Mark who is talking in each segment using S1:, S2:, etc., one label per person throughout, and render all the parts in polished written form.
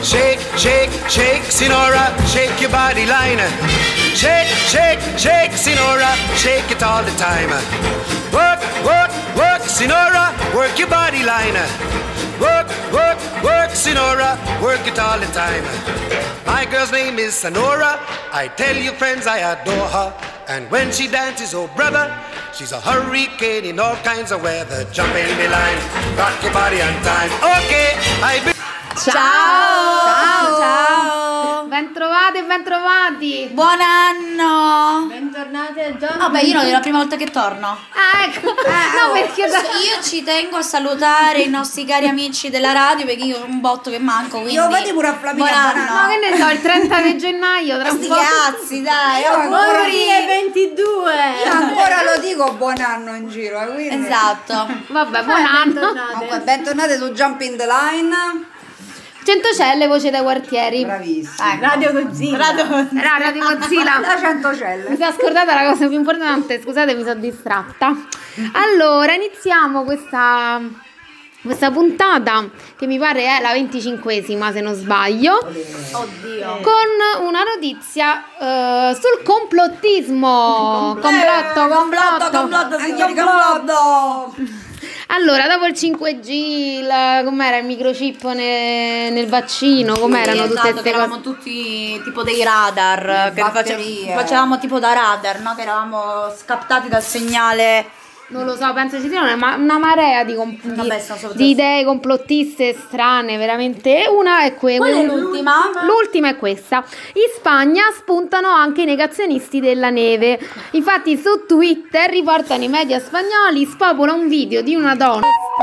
S1: Shake, shake, shake, Sinora, shake your body line. Shake, shake, shake, Sinora, shake it all the time. Work, work, work, Sinora, work your body line. Work, work, work, Sinora, work it all the time. My girl's name is Sonora. I tell you friends, I adore her. And when she dances, oh brother, she's a hurricane in all kinds of weather. Jump in the line, rock your body on time. Okay,
S2: Ciao!
S3: Ciao!
S2: Ciao!
S3: Bentrovate e bentrovati!
S2: Buon anno!
S4: Bentornati a Giorgio.
S2: Vabbè, io non è la prima volta che torno.
S3: Ah, ecco! No, perché
S2: Io ci tengo a salutare i nostri cari amici della radio perché io ho un botto che manco, quindi...
S4: Io vedi pure a Flavinia
S2: buon anno.
S4: Banana.
S3: No, che ne so, il 30 di gennaio tra un
S2: Sti
S3: po'.
S2: cazzi, dai,
S4: Io
S2: auguri!
S4: ancora-
S2: 2022!
S4: Io ancora lo dico buon anno in giro, quindi.
S2: Esatto.
S3: Vabbè, buon anno!
S4: Comunque, bentornati su Jump in the Line.
S3: Centocelle, voce dai quartieri.
S4: Bravissimi.
S2: Radio Godzilla.
S3: Rara di Mozilla.
S4: Da
S3: Mi
S4: Centocelle.
S3: sono scordata la cosa più importante, scusate, mi sono distratta. Allora, iniziamo questa puntata, che mi pare è la 25esima se non sbaglio,
S2: Oddio.
S3: con una notizia sul complottismo. Complotto.
S4: Signori, complotto.
S3: Allora, dopo il 5G, com'era il microchip nel vaccino, com'erano tutte
S2: Esatto,
S3: queste
S2: che eravamo
S3: cose?
S2: tutti tipo dei radar, che
S4: batterie.
S2: facevamo tipo da radar, no? Che eravamo scattati dal segnale.
S3: Non lo so, penso ci siano una marea di,
S2: Vabbè, sono solo
S3: di idee complottiste strane, veramente. Una è
S2: Qual è l'ultima?
S3: L'ultima è questa. In Spagna spuntano anche i negazionisti della neve. Infatti su Twitter riportano i media spagnoli, spopola un video di una donna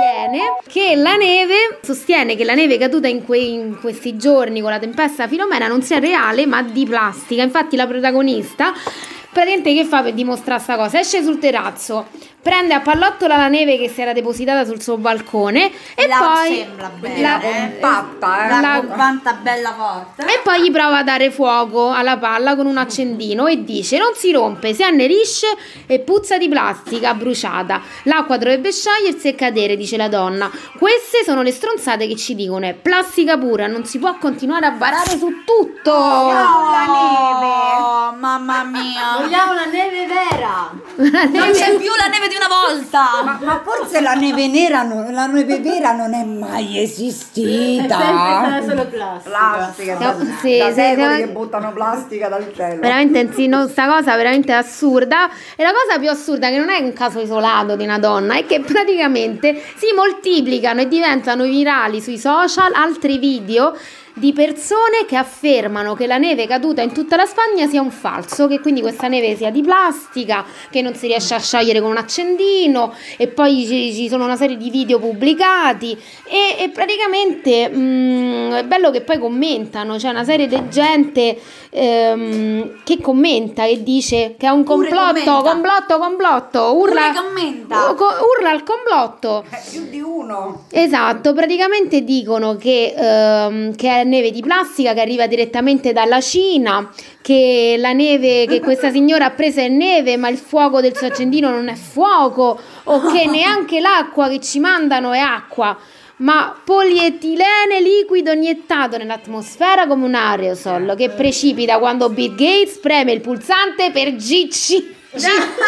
S3: sostiene che la neve caduta in questi giorni con la tempesta Filomena non sia reale ma di plastica. Infatti la protagonista praticamente che fa per dimostrare sta cosa? Esce sul terrazzo, prende a pallottola la neve che si era depositata sul suo balcone e poi
S2: sembra bene,
S4: compatta,
S2: la companta bella forte.
S3: e poi gli prova a dare fuoco alla palla con un accendino e dice: non si rompe, si annerisce e puzza di plastica bruciata. L'acqua dovrebbe sciogliersi e cadere, dice la donna. Queste sono le stronzate che ci dicono: è plastica pura, non si può continuare a barare su tutto.
S4: la neve.
S2: Mamma mia.
S4: Vogliamo la neve vera.
S2: Non c'è più la neve di una volta.
S4: Ma forse la neve nera, la neve vera non è mai esistita.
S5: Sarà solo plastica.
S4: Plastica,
S3: Sì,
S4: da
S3: sì,
S4: secoli
S3: sì.
S4: che buttano plastica dal cielo.
S3: Veramente sì, no, sta cosa veramente assurda. E la cosa più assurda, che non è un caso isolato di una donna, è che praticamente si moltiplicano e diventano virali sui social altri video di persone che affermano che la neve caduta in tutta la Spagna sia un falso, che quindi questa neve sia di plastica, che non si riesce a sciogliere con un accendino, e poi ci sono una serie di video pubblicati e praticamente è bello che poi commentano, c'è una serie di gente che commenta e dice che è un complotto, urla al complotto.
S4: Più di uno.
S3: Esatto, praticamente dicono che è neve di plastica che arriva direttamente dalla Cina, che la neve che questa signora ha preso è neve ma il fuoco del suo accendino non è fuoco, o che neanche l'acqua che ci mandano è acqua ma polietilene liquido iniettato nell'atmosfera come un aerosol che precipita quando Bill Gates preme il pulsante per per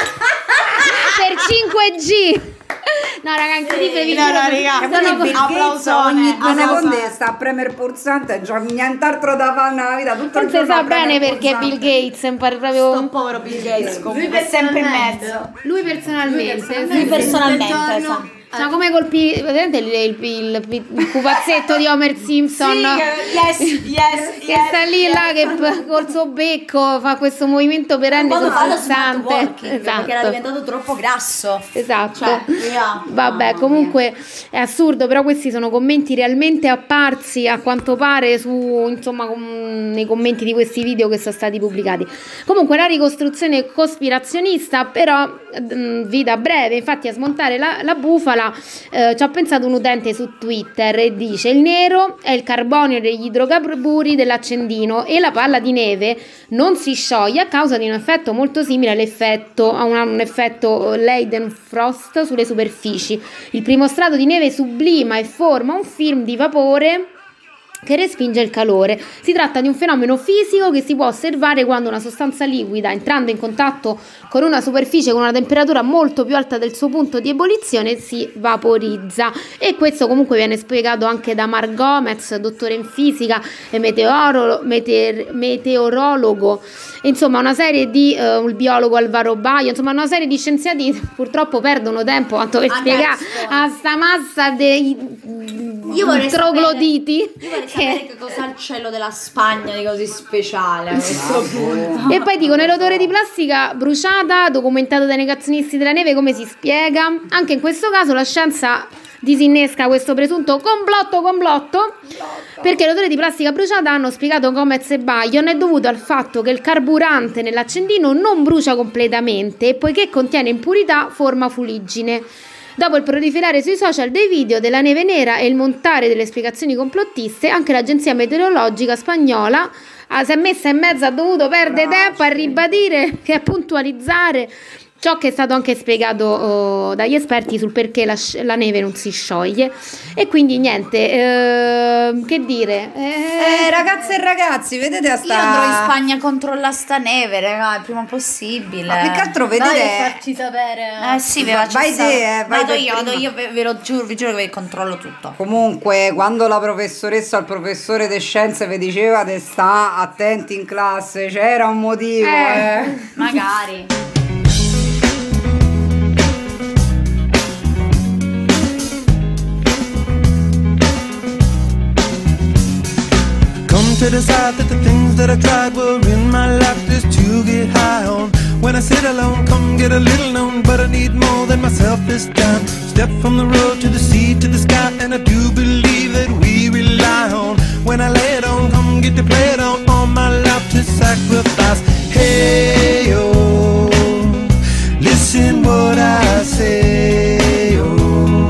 S3: 5G. No raga, incredibile.
S4: Che poi Bill Gates ogni due
S2: applauso.
S4: secondi sta a premere il pulsante, c'ha nient'altro da fare nella vita, tutto il
S3: Forse
S4: giorno
S3: sa
S4: a premere
S3: bene
S4: il
S3: perché
S4: pulsante.
S3: Bill Gates è un po' proprio
S2: Un povero Bill Gates comunque, è sempre in mezzo.
S3: lui personalmente.
S2: Lui personalmente, esatto.
S3: Sono come colpi, vedete il pupazzetto di Homer Simpson, no? Che sta lì là che col suo becco fa questo movimento perenne
S2: Quando
S3: sul
S2: fa lo smart
S3: pulsante.
S2: working, perché era diventato troppo grasso.
S3: Esatto.
S2: Cioè, via.
S3: Vabbè,
S2: Mamma
S3: comunque è assurdo, però questi sono commenti realmente apparsi a quanto pare nei commenti di questi video che sono stati pubblicati. Comunque la ricostruzione cospirazionista però vita breve, infatti a smontare la bufala ci ha pensato un utente su Twitter e dice: il nero è il carbonio degli idrocarburi dell'accendino e la palla di neve non si scioglie a causa di un effetto molto simile a un effetto Leidenfrost sulle superfici. Il primo strato di neve sublima e forma un film di vapore che respinge il calore. Si tratta di un fenomeno fisico che si può osservare quando una sostanza liquida, entrando in contatto con una superficie con una temperatura molto più alta del suo punto di ebollizione, si vaporizza. E questo comunque viene spiegato anche da Mark Gomez, dottore in fisica e meteorologo, insomma una serie di il biologo Alvaro Baio, insomma una serie di scienziati purtroppo perdono tempo tanto per spiegare a sta massa dei trogloditi.
S2: Io vorrei sapere che cos'ha il cielo della Spagna di così speciale a questo punto.
S3: E poi dicono l'odore di plastica bruciata documentato dai negazionisti della neve, come si spiega? Anche in questo caso la scienza disinnesca questo presunto complotto, perché l'odore di plastica bruciata, hanno spiegato Gomez e Bayon, è dovuto al fatto che il carburante nell'accendino non brucia completamente e poiché contiene impurità forma fuliggine. Dopo il proliferare sui social dei video della neve nera e il montare delle spiegazioni complottiste, anche l'agenzia meteorologica spagnola si è messa in mezzo, ha dovuto perdere tempo a ribadire e a puntualizzare ciò che è stato anche spiegato dagli esperti sul perché la neve non si scioglie. E quindi niente, che dire,
S4: ragazze e ragazzi, vedete
S2: Io andrò in Spagna a controllare sta neve, raga, il prima possibile.
S4: Ma più che altro
S5: Dai,
S4: vedete
S5: farci sapere.
S2: Sì, ve la
S4: vai te, vai
S2: vado
S4: per
S2: io,
S4: prima.
S2: ve lo giuro, vi giuro che vi controllo tutto.
S4: Comunque, quando la professoressa o il professore di scienze vi diceva di sta attenti in classe, c'era un motivo,
S2: Magari.
S6: Come to decide that the things that I tried were in my life just to get high on. When I sit alone, come get a little known, but I need more than myself this time. Step from the road to the sea to the sky, and I do believe that we rely on. When I lay it on, come get to play it on, all my life to sacrifice. Hey, oh, listen what I say, oh,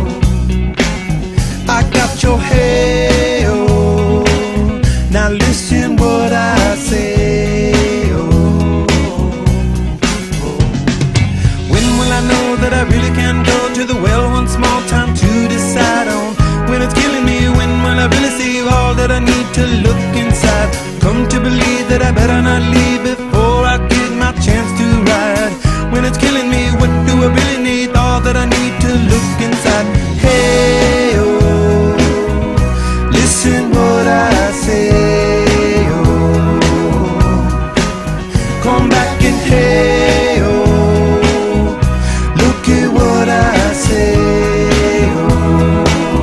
S6: I got your hey, oh, now listen what I say, oh, oh. When will I know that I really can go to the well one small time to decide on? When it's killing me, when will I really see all that I need to look inside? Come to believe that I better not leave before I get my chance to ride. When it's killing me, what do I really need? All that I need to look inside. Hey, oh, listen what I say, oh, come back and hey, oh, look at what I say, oh.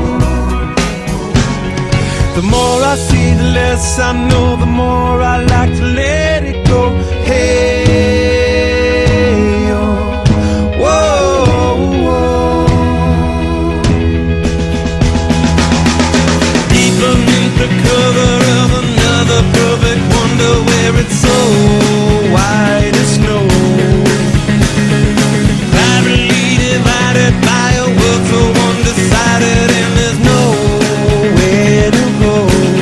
S6: The more I see, the less I know, the more I like to let it go. Hey, oh, whoa, whoa. Deep beneath the cover of another perfect wonder, where it's so white as snow, privately divided by a world so undecided, and there's nowhere to go.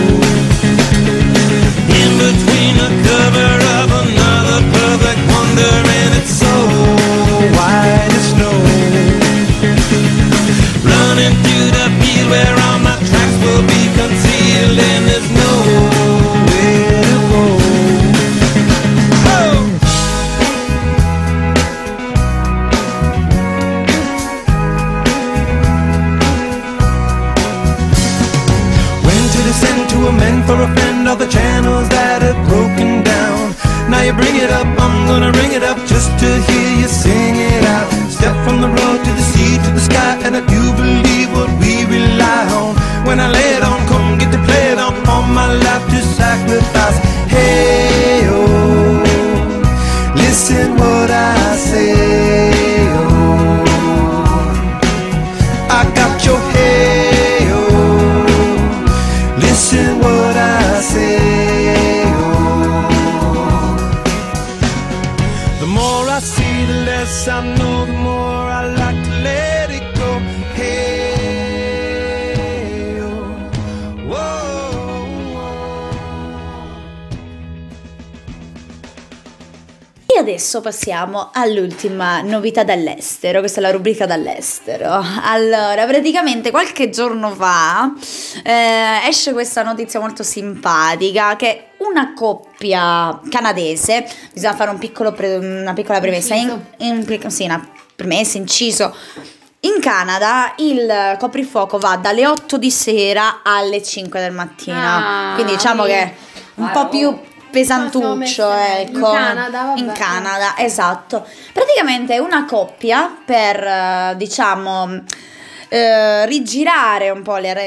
S6: In between the cover of another perfect wonder, and it's so white as snow, running through the field where all my tracks will be concealed, and there's nowhere to go. Oh! When to descend to amend for a friend all the channels that have broken down. Now you bring it up, I'm gonna ring it up just to hear you sing it out. Step from the road to the sea to the sky, and I do believe what we rely on. When I lay it on, come get to play it on, all my life to sacrifice. Hey, oh, listen what I say, oh, I got your hey, oh, listen what I say, oh,
S2: adesso passiamo all'ultima novità dall'estero, questa è la rubrica dall'estero. Allora, praticamente qualche giorno fa esce questa notizia molto simpatica che una coppia canadese, bisogna fare una piccola premessa, una premessa, inciso. In Canada il coprifuoco va dalle 8 di sera alle 5 del mattino, quindi diciamo che è un po' più pesantuccio, ecco. In Canada, esatto. Praticamente una coppia per rigirare un po' le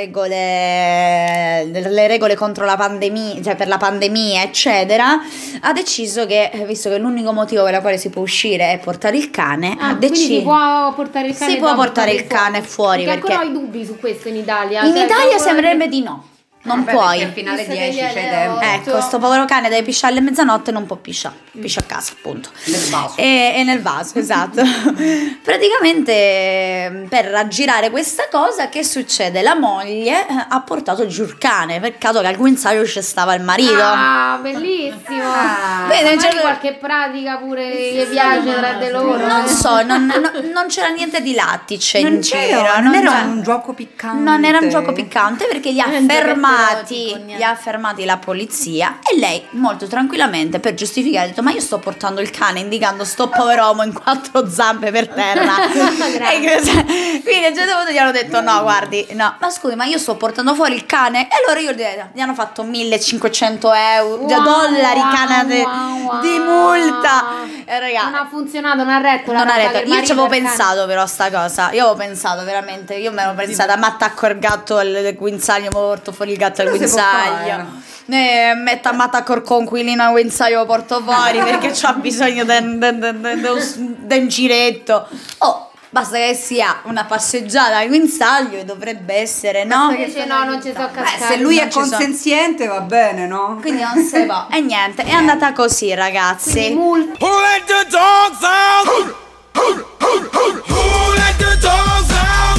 S2: regole contro la pandemia, cioè per la pandemia, eccetera, ha deciso che, visto che l'unico motivo per il quale si può uscire è portare il cane,
S3: si può portare il cane,
S2: si può portare il cane fuori,
S3: perché ancora ho i dubbi su questo in Italia.
S2: In Italia sembrerebbe di no. Non puoi.
S4: Al finale 10 c'è tempo.
S2: Ecco, sto povero cane deve pisciare alle mezzanotte, non può pisciare. Piscia a casa, appunto.
S4: Nel vaso.
S2: E nel vaso, esatto. Praticamente per raggirare questa cosa, che succede? La moglie ha portato giù il cane. Peccato che al guinzaglio ci stava il marito.
S3: Ah, bellissimo.
S2: Bene,
S3: c'è qualche pratica pure che piace tra di loro.
S2: Non so, non c'era niente di lattice in giro.
S4: Non era un gioco piccante.
S2: Non era un gioco piccante perché li ha fermati la polizia e lei molto tranquillamente, per giustificare, ha detto: ma io sto portando il cane, indicando sto povero uomo in 4 zampe per terra. E quindi a un certo punto gli hanno detto: no, guardi, no, ma scusi, ma io sto portando fuori il cane. E allora gli hanno fatto 1.500 euro, dollari canadesi di multa. Raga,
S3: non ha funzionato, non ha retto.
S2: Io ci avevo pensato però sta cosa. Io avevo pensato veramente. Io mi ero pensata: ma attacco il gatto al guinzaglio, mi porto fuori il gatto al guinzaglio. Attacco il conquilino al guinzaglio, lo porto fuori perché c'ha bisogno di un giretto. Oh, basta che sia una passeggiata al guinzaglio e dovrebbe essere, no?
S3: Perché no, non ci so cascare.
S4: Se lui è consenziente va bene, no?
S2: Quindi non si può. E niente, è andata così, ragazzi.
S6: Who let the dogs out? Who let the dogs out?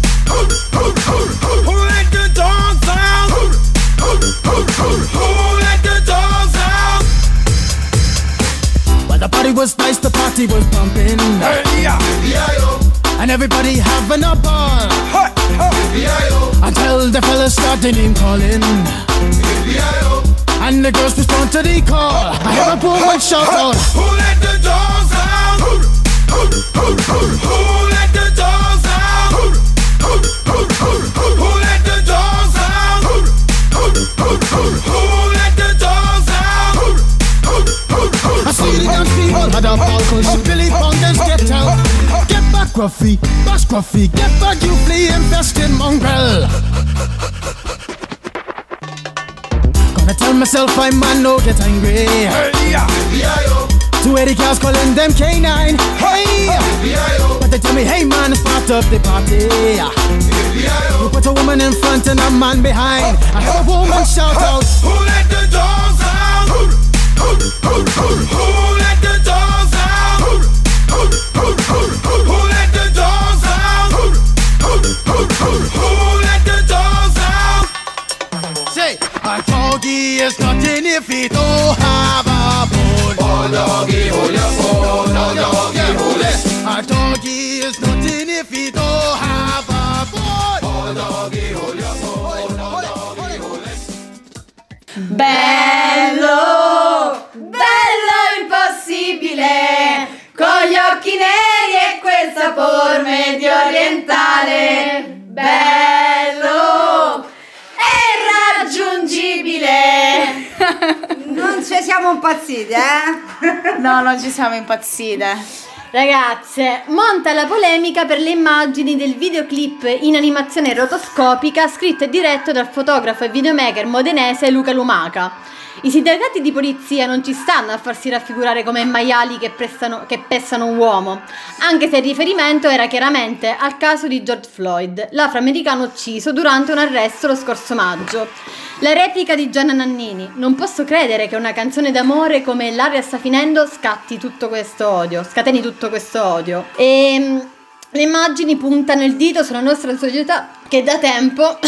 S6: Who let the dogs out? Who let the dogs out? Well, the party was nice, the party was pumping. And everybody having a ball. Until the fellas started name calling. And the girls respond to the call. I hear a woman shout out: who let the dogs out? Who let the dogs out? Who let the dogs out? Who let the dogs out? I see the dance people had a ball, cause Billy Fountains get out. Get back, Gruffy, bash Gruffy, get back, you flea infested mongrel. Gonna tell myself I'm man, no get angry. Two 80 cows calling them K9. Hey, but they tell me, hey man, it's part of the party. You put a woman in front and a man behind. I heard a woman shout out: who let the dogs out? Who let the dogs out? Who let the dogs out? Who let the dogs out? Say, a doggy is nothing if he don't have a bone. Oh doggy, hold your bone. Oh doggy, hold it. A doggy is nothing if he don't have a bone. Oh doggy, hold your bone. Oh doggy, hold it.
S2: Bello, bello impossibile, con gli occhi neri e quel sapor medio orientale. Bello e irraggiungibile.
S4: Non ci siamo impazziti,
S2: No, non ci siamo impazzite.
S5: Ragazze, monta la polemica per le immagini del videoclip in animazione rotoscopica scritto e diretto dal fotografo e videomaker modenese Luca Lumaca. I sindacati di polizia non ci stanno a farsi raffigurare come maiali che pestano un uomo, anche se il riferimento era chiaramente al caso di George Floyd, l'afroamericano ucciso durante un arresto lo scorso maggio. La replica di Gianna Nannini: non posso credere che una canzone d'amore come L'aria sta finendo scateni tutto questo odio. E le immagini puntano il dito sulla nostra società che da tempo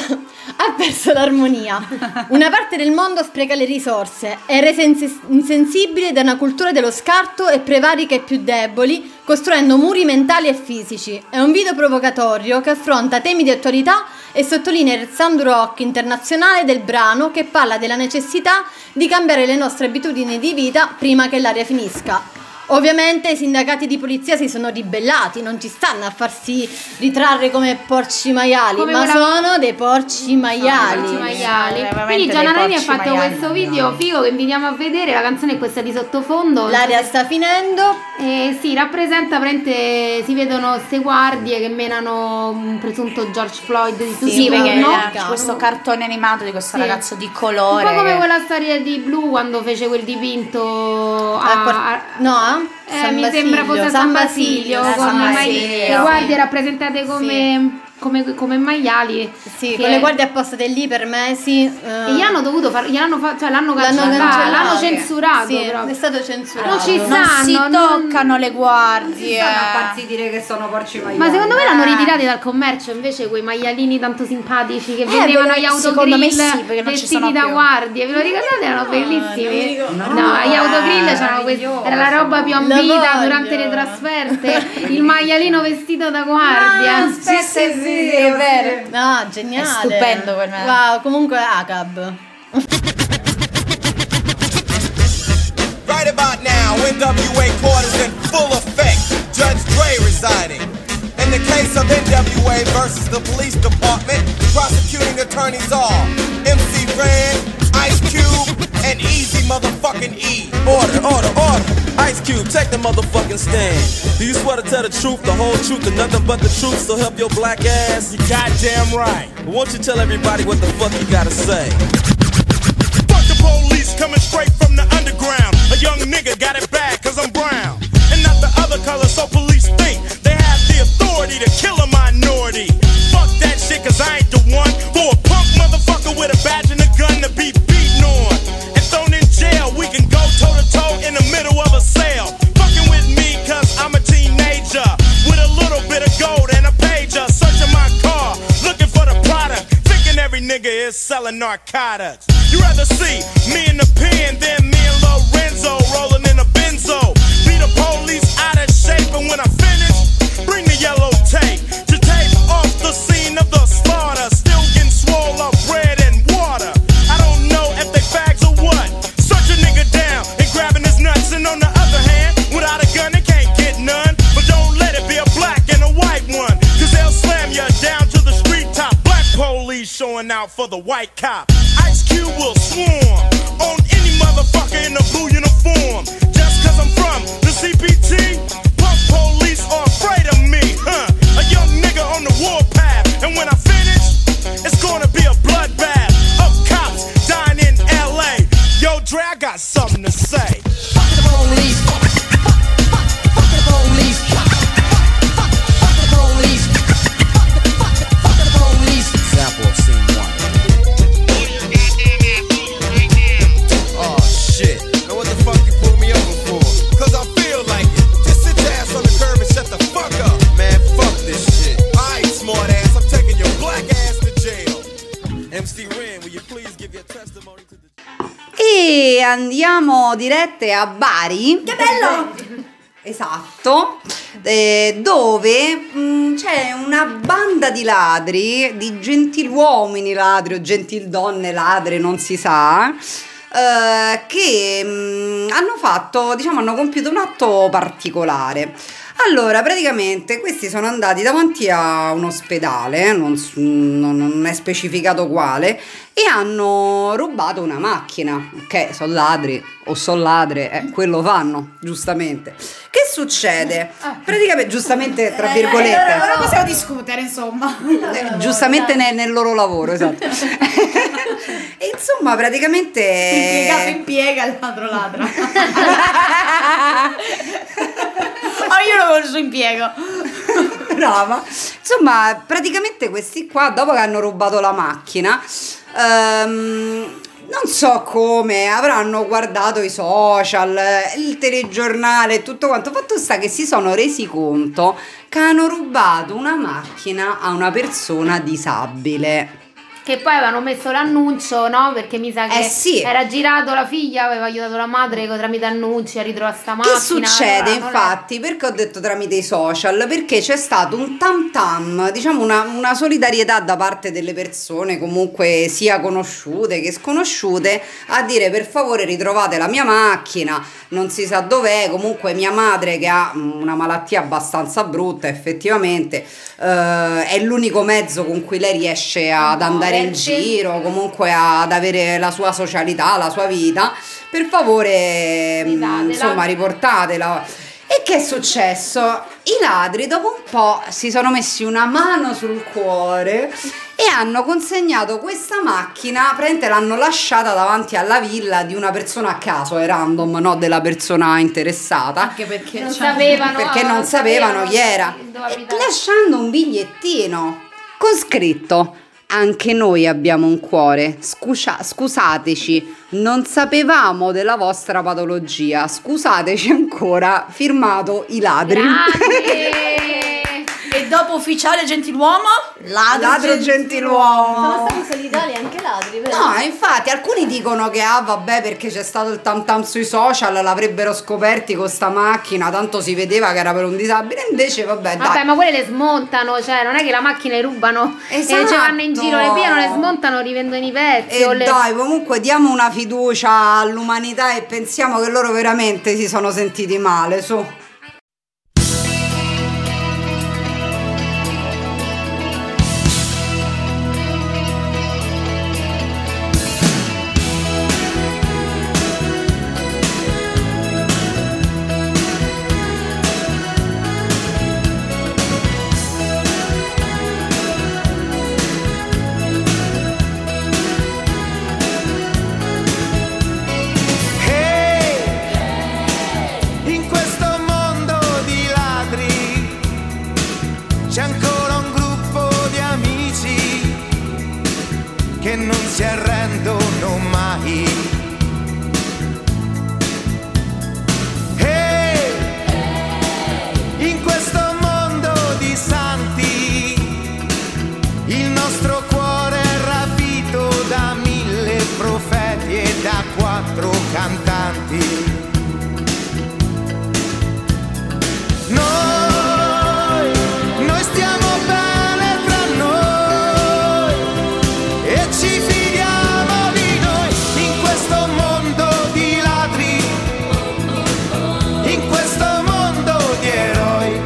S5: ha perso l'armonia. Una parte del mondo spreca le risorse, è resa insensibile da una cultura dello scarto e prevarica i più deboli, costruendo muri mentali e fisici. È un video provocatorio che affronta temi di attualità e sottolinea il sound rock internazionale del brano, che parla della necessità di cambiare le nostre abitudini di vita prima che l'aria finisca. Ovviamente i sindacati di polizia si sono ribellati, non ci stanno a farsi ritrarre come porci maiali,
S3: Come
S5: ma
S3: quella-
S5: sono dei porci maiali.
S3: Porci maiali.
S2: veramente
S3: Quindi
S2: dei
S3: Gianna Nani ha
S2: porci
S3: fatto
S2: maiali.
S3: questo video figo che invitiamo a vedere. La canzone è questa di sottofondo.
S5: L'aria sta finendo.
S3: Sì, rappresenta praticamente, si vedono queste guardie che menano un presunto George Floyd di tutti
S2: Sì,
S3: i
S2: perché
S3: giorni.
S2: c'è questo cartone animato di questo
S3: Sì.
S2: ragazzo di
S3: Un
S2: colore.
S3: po' come quella storia di Blue quando fece quel dipinto mi sembra fosse a San Basilio,
S2: San
S3: con
S2: Basilio.
S3: le guardie rappresentate come maiali.
S5: Sì,
S3: che-
S5: con le guardie appostate lì per mesi.
S3: E gli hanno dovuto fare, l'hanno
S5: cancellato.
S3: l'hanno censurato
S5: Sì,
S3: proprio.
S5: è stato censurato.
S3: Non ci
S2: Non si
S3: stanno,
S2: toccano le guardie.
S4: Stanno a farsi dire che sono porci maiali.
S3: Ma secondo me l'hanno ritirati dal commercio invece quei maialini tanto simpatici che vendevano agli
S2: secondo me
S3: autogrill
S2: sì, perché non ci
S3: vestiti
S2: sono
S3: da
S2: più.
S3: guardie. Ve lo ricordate? Erano bellissimi. No, agli autogrill c'erano
S4: meraviglioso.
S3: era la roba più
S5: Lo
S3: ambita
S5: voglio.
S3: durante le trasferte. Il maialino vestito da guardia.
S2: Sì, è vero.
S5: No, geniale.
S2: È stupendo per me.
S5: Wow, comunque ACAB.
S7: Right about now, NWA quarters in full effect. Judge Dre residing. In the case of NWA versus the police department, prosecuting attorneys are MC Ren, Ice Cube, and Easy motherfucking E.
S8: Order, order, order. Ice Cube, take the motherfucking stand. Do you swear to tell the truth, the whole truth, and nothing but the truth, so help your black ass?
S7: You goddamn right.
S8: Won't you tell everybody what the fuck you gotta say?
S7: Fuck the police coming straight from the underground. A young nigga got it bad cause I'm brown. And not the other color, so police think they have the authority to kill a minority. Fuck that shit cause I ain't the one for a punk motherfucker with a badge and a gun to be beaten on. And thrown in jail, we can go toe to toe in the middle of a sale. Fucking with me cause I'm a teenager with a little bit of gold and a pager. Searching my car, looking for the product. Thinking every nigga is selling narcotics. You rather see me in the pen than me and Lorenzo rolling in a benzo. Be the police out of shape, and when I finish, bring the yellow tape to tape off the scene of the slaughter. Still getting swole up bread and water. I don't know if they fags or what. Search a nigga down and grabbing his nuts, and on the other hand, without a gun they can't get none. But don't let it be a black and a white one, cause they'll slam you down to the street top. Black police showing out for the white cop. Ice Cube will swarm on any motherfucker in a blue uniform. Just cause I'm from the CPT, punk police are afraid of me, huh? A young nigga on the warpath, and when I finish, it's gonna be a bloodbath of cops dying in LA. Yo, Dre, I got something to say.
S9: Fuck the police. Fuck the police. Fuck the police. Fuck the police.
S8: Example of scene one.
S7: Oh shit, now what the fuck you pull me over for? Cause I feel like it. Just sit your ass on the curb and shut the fuck up. Man, fuck this shit. Alright, smart ass, I'm taking your black ass to jail.
S8: MC Ren, will you please give your testimony to the...
S4: E andiamo dirette a Bari. Che bello! Esatto, dove c'è una banda di ladri, di gentiluomini ladri o gentildonne ladre, non si sa, che hanno compiuto un atto particolare. Allora, praticamente questi sono andati davanti a un ospedale, non è specificato quale, e hanno rubato una macchina. Ok, sono ladri o sono ladre, quello fanno, giustamente. Che succede? Praticamente, giustamente, tra virgolette.
S2: Ora possiamo discutere, insomma.
S4: Giustamente nel loro lavoro, esatto. E insomma, praticamente...
S2: L'impiegato impiega, il ladro ladra. Ognuno con il suo impiego.
S4: Brava. Insomma, praticamente questi qua, dopo che hanno rubato la macchina, non so come, avranno guardato i social, il telegiornale e tutto quanto. Fatto sta che si sono resi conto che hanno rubato una macchina a una persona disabile.
S3: che poi avevano messo l'annuncio, no? Perché mi sa che
S4: sì.
S3: era girato, la figlia aveva aiutato la madre tramite annunci a ritrovare sta macchina.
S4: Che succede infatti? Perché ho detto tramite i social? Perché c'è stato un tam tam, diciamo una solidarietà da parte delle persone, comunque sia conosciute che sconosciute, a dire per favore ritrovate la mia macchina, non si sa dov'è, comunque mia madre che ha una malattia abbastanza brutta effettivamente, è l'unico mezzo con cui lei riesce ad andare in giro, comunque ad avere la sua socialità, la sua vita, per favore insomma riportatela. E che è successo? I ladri dopo un po' si sono messi una mano sul cuore e hanno consegnato questa macchina, praticamente l'hanno lasciata davanti alla villa di una persona a caso, è random, no, della persona interessata,
S2: anche perché
S3: non sapevano
S4: chi era, lasciando un bigliettino con scritto: anche noi abbiamo un cuore, scusateci, non sapevamo della vostra patologia, scusateci ancora, firmato I Ladri.
S2: E dopo ufficiale gentiluomo? Ladro gentiluomo.
S5: Sono stati solidali anche ladri, vero?
S4: No, infatti alcuni dicono che vabbè, perché c'è stato il tam tam sui social, l'avrebbero scoperti con sta macchina, tanto si vedeva che era per un disabile, invece vabbè, dai.
S3: Vabbè, ma quelle le smontano, cioè non è che la macchina le rubano,
S4: esatto,
S3: e ci vanno in giro, le pigliano, le smontano, rivendono i pezzi.
S4: E dai, comunque diamo una fiducia all'umanità e pensiamo che loro veramente si sono sentiti male, su.
S6: C'è ancora un gruppo di amici che non si arrendono mai. E in questo mondo di santi il nostro cuore è rapito da 1000 profeti e da 4 cantanti. Noi stiamo bene tra noi e ci fidiamo di noi in questo mondo di ladri, in questo mondo di eroi.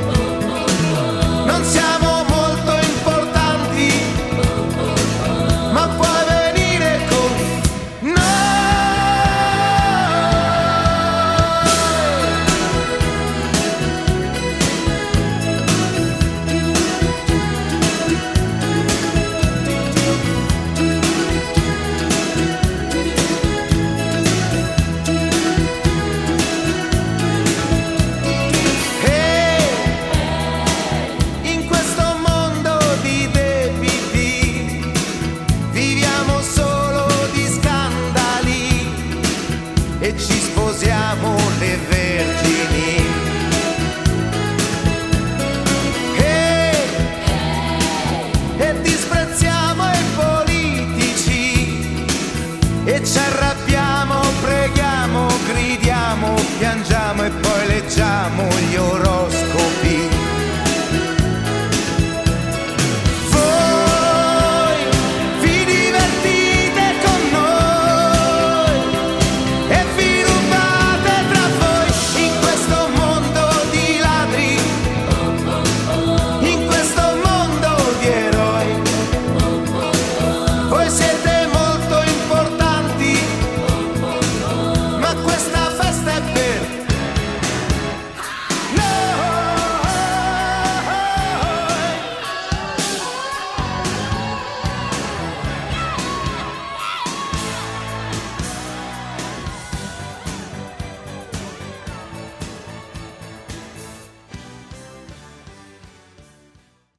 S6: Non siamo molto importanti, ma puoi venire con noi. In questo mondo di debiti viviamo solo di scandali e ci sposiamo le vergini. E disprezziamo i politici e ci arrabbiamo